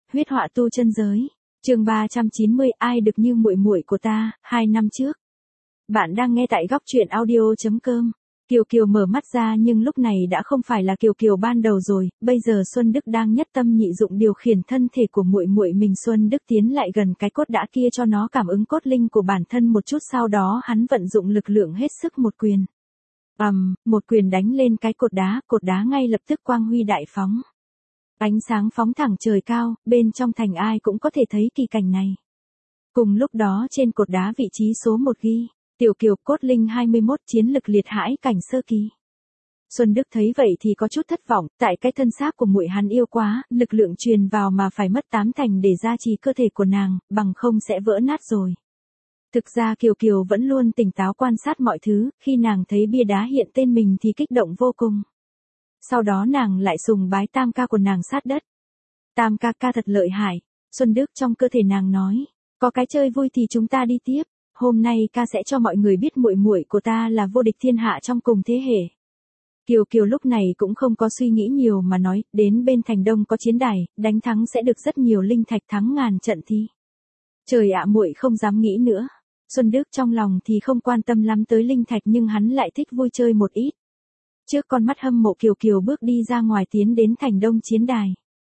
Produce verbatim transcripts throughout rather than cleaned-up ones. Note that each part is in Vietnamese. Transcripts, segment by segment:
Huyết họa tu chân giới. Chương ba trăm chín mươi, ai được như muội muội của ta, hai năm trước. Bạn đang nghe tại góc truyện audio chấm com. Kiều Kiều mở mắt ra nhưng lúc này đã không phải là Kiều Kiều ban đầu rồi, bây giờ Xuân Đức đang nhất tâm nhị dụng điều khiển thân thể của muội muội mình. Xuân Đức tiến lại gần cái cốt đá kia cho nó cảm ứng cốt linh của bản thân một chút, sau đó hắn vận dụng lực lượng hết sức một quyền. Ầm, um, một quyền đánh lên cái cột đá, cột đá ngay lập tức quang huy đại phóng. Ánh sáng phóng thẳng trời cao, bên trong thành ai cũng có thể thấy kỳ cảnh này. Cùng lúc đó trên cột đá vị trí số một ghi, Tiểu Kiều cốt linh hai mươi mốt, chiến lực liệt hãi cảnh sơ kỳ. Xuân Đức thấy vậy thì có chút thất vọng, tại cái thân xác của muội hắn yêu quá, lực lượng truyền vào mà phải mất tám thành để gia trì cơ thể của nàng, bằng không sẽ vỡ nát rồi. Thực ra Kiều Kiều vẫn luôn tỉnh táo quan sát mọi thứ, khi nàng thấy bia đá hiện tên mình thì kích động vô cùng. Sau đó nàng lại sùng bái tam ca của nàng sát đất. Tam ca ca thật lợi hại. Xuân Đức trong cơ thể nàng nói, có cái chơi vui thì chúng ta đi tiếp. Hôm nay ca sẽ cho mọi người biết muội muội của ta là vô địch thiên hạ trong cùng thế hệ. Kiều Kiều lúc này cũng không có suy nghĩ nhiều mà nói, đến bên thành đông có chiến đài, đánh thắng sẽ được rất nhiều linh thạch, thắng ngàn trận thi. Trời ạ, muội không dám nghĩ nữa. Xuân Đức trong lòng thì không quan tâm lắm tới linh thạch nhưng hắn lại thích vui chơi một ít. Trước con mắt hâm mộ Kiều Kiều bước đi ra ngoài tiến đến thành đông chiến đài.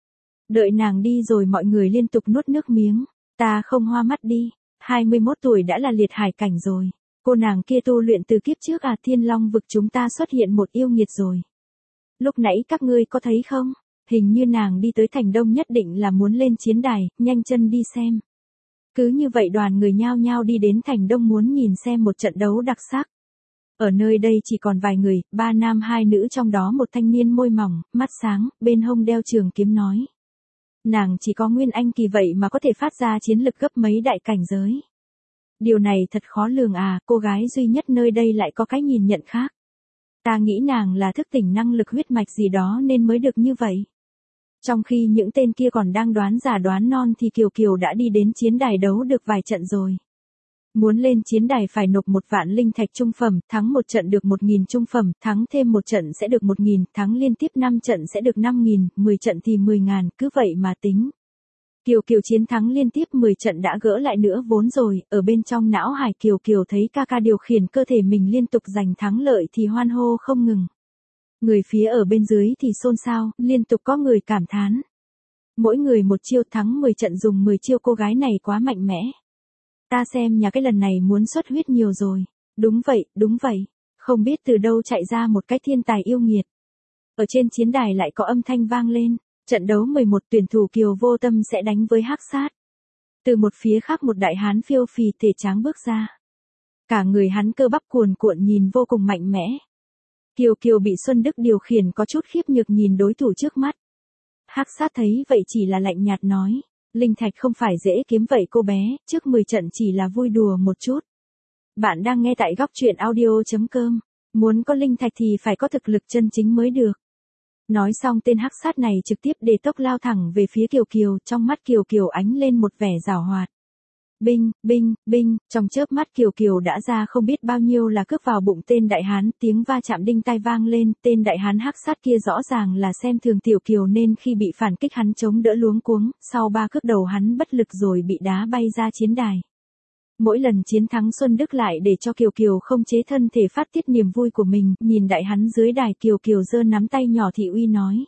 Đợi nàng đi rồi mọi người liên tục nuốt nước miếng. Ta không hoa mắt đi, hai mươi mốt tuổi đã là liệt hải cảnh rồi. Cô nàng kia tu luyện từ kiếp trước à, Thiên Long vực chúng ta xuất hiện một yêu nghiệt rồi. Lúc nãy các ngươi có thấy không? Hình như nàng đi tới thành đông nhất định là muốn lên chiến đài, nhanh chân đi xem. Cứ như vậy đoàn người nhao nhao đi đến thành đông muốn nhìn xem một trận đấu đặc sắc. Ở nơi đây chỉ còn vài người, ba nam hai nữ, trong đó một thanh niên môi mỏng, mắt sáng, bên hông đeo trường kiếm nói. Nàng chỉ có nguyên anh kỳ vậy mà có thể phát ra chiến lực gấp mấy đại cảnh giới. Điều này thật khó lường à, cô gái duy nhất nơi đây lại có cái nhìn nhận khác. Ta nghĩ nàng là thức tỉnh năng lực huyết mạch gì đó nên mới được như vậy. Trong khi những tên kia còn đang đoán già đoán non thì Kiều Kiều đã đi đến chiến đài đấu được vài trận rồi. Muốn lên chiến đài phải nộp một vạn linh thạch trung phẩm, thắng một trận được một nghìn trung phẩm, thắng thêm một trận sẽ được một nghìn, thắng liên tiếp năm trận sẽ được năm nghìn, mười trận thì mười ngàn, cứ vậy mà tính. Kiều Kiều chiến thắng liên tiếp mười trận đã gỡ lại nữa vốn rồi, ở bên trong não hải Kiều Kiều thấy ca ca điều khiển cơ thể mình liên tục giành thắng lợi thì hoan hô không ngừng. Người phía ở bên dưới thì xôn xao, liên tục có người cảm thán. Mỗi người một chiêu, thắng mười trận dùng mười chiêu, cô gái này quá mạnh mẽ. Ta xem nhà cái lần này muốn xuất huyết nhiều rồi. Đúng vậy, đúng vậy. Không biết từ đâu chạy ra một cái thiên tài yêu nghiệt. Ở trên chiến đài lại có âm thanh vang lên. Trận đấu mười một, tuyển thủ Kiều Vô Tâm sẽ đánh với Hắc Sát. Từ một phía khác một đại hán phiêu phì thể tráng bước ra. Cả người hắn cơ bắp cuồn cuộn nhìn vô cùng mạnh mẽ. Kiều Kiều bị Xuân Đức điều khiển có chút khiếp nhược nhìn đối thủ trước mắt. Hắc Sát thấy vậy chỉ là lạnh nhạt nói. Linh thạch không phải dễ kiếm vậy cô bé, trước mười trận chỉ là vui đùa một chút. Bạn đang nghe tại góc truyện audio chấm com. Muốn có linh thạch thì phải có thực lực chân chính mới được. Nói xong tên Hắc Sát này trực tiếp đề tốc lao thẳng về phía Kiều Kiều, trong mắt Kiều Kiều ánh lên một vẻ giảo hoạt. Binh, binh, binh, trong chớp mắt Kiều Kiều đã ra không biết bao nhiêu là cước vào bụng tên đại hán, tiếng va chạm đinh tai vang lên, tên đại hán Hắc Sát kia rõ ràng là xem thường Tiểu Kiều nên khi bị phản kích hắn chống đỡ luống cuống, sau ba cước đầu hắn bất lực rồi bị đá bay ra chiến đài. Mỗi lần chiến thắng Xuân Đức lại để cho Kiều Kiều không chế thân thể phát tiết niềm vui của mình, nhìn đại hắn dưới đài Kiều Kiều giơ nắm tay nhỏ thị uy nói.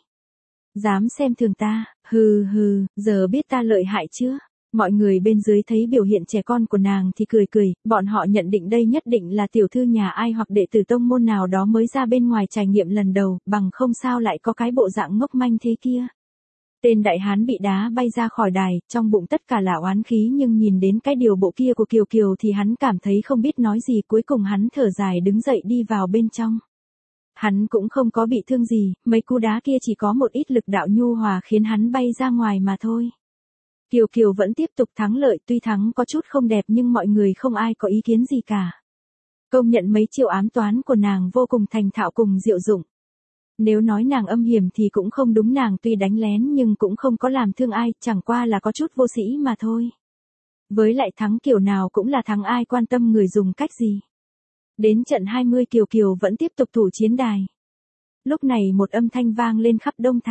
Dám xem thường ta, hừ hừ, giờ biết ta lợi hại chưa? Mọi người bên dưới thấy biểu hiện trẻ con của nàng thì cười cười, bọn họ nhận định đây nhất định là tiểu thư nhà ai hoặc đệ tử tông môn nào đó mới ra bên ngoài trải nghiệm lần đầu, bằng không sao lại có cái bộ dạng ngốc manh thế kia. Tên đại hán bị đá bay ra khỏi đài, trong bụng tất cả là oán khí nhưng nhìn đến cái điều bộ kia của Kiều Kiều thì hắn cảm thấy không biết nói gì, cuối cùng hắn thở dài đứng dậy đi vào bên trong. Hắn cũng không có bị thương gì, mấy cú đá kia chỉ có một ít lực đạo nhu hòa khiến hắn bay ra ngoài mà thôi. Kiều Kiều vẫn tiếp tục thắng lợi, tuy thắng có chút không đẹp nhưng mọi người không ai có ý kiến gì cả. Công nhận mấy chiêu ám toán của nàng vô cùng thành thạo cùng diệu dụng. Nếu nói nàng âm hiểm thì cũng không đúng, nàng tuy đánh lén nhưng cũng không có làm thương ai, chẳng qua là có chút vô sĩ mà thôi. Với lại thắng kiểu nào cũng là thắng, ai quan tâm người dùng cách gì. Đến trận hai mươi Kiều Kiều vẫn tiếp tục thủ chiến đài. Lúc này một âm thanh vang lên khắp Đông Thành.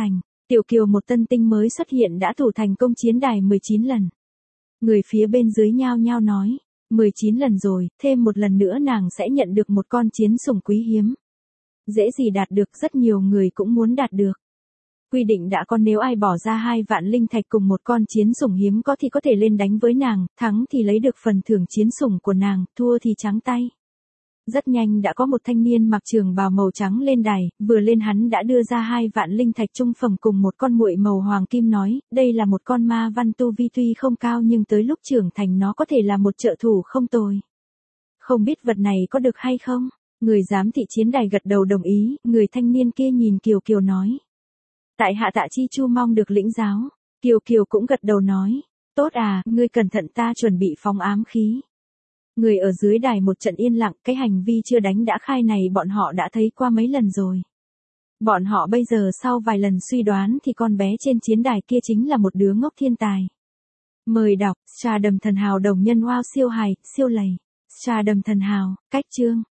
Tiểu Kiều một tân tinh mới xuất hiện đã thủ thành công chiến đài mười chín lần. Người phía bên dưới nhao nhao nói, mười chín lần rồi, thêm một lần nữa nàng sẽ nhận được một con chiến sủng quý hiếm. Dễ gì đạt được, rất nhiều người cũng muốn đạt được. Quy định đã có, nếu ai bỏ ra hai vạn linh thạch cùng một con chiến sủng hiếm có thì có thể lên đánh với nàng, thắng thì lấy được phần thưởng chiến sủng của nàng, thua thì trắng tay. Rất nhanh đã có một thanh niên mặc trường bào màu trắng lên đài, vừa lên hắn đã đưa ra hai vạn linh thạch trung phẩm cùng một con muội màu hoàng kim nói, đây là một con ma văn tu vi tuy không cao nhưng tới lúc trưởng thành nó có thể là một trợ thủ không tồi. Không biết vật này có được hay không? Người giám thị chiến đài gật đầu đồng ý, người thanh niên kia nhìn Kiều Kiều nói. Tại hạ Tạ Chi Chu mong được lĩnh giáo. Kiều Kiều cũng gật đầu nói, tốt à, ngươi cẩn thận ta chuẩn bị phóng ám khí. Người ở dưới đài một trận yên lặng, cái hành vi chưa đánh đã khai này bọn họ đã thấy qua mấy lần rồi. Bọn họ bây giờ sau vài lần suy đoán thì con bé trên chiến đài kia chính là một đứa ngốc thiên tài. Mời đọc, Trà Đầm Thần Hào đồng nhân wow siêu hài, siêu lầy. Trà Đầm Thần Hào, cách chương.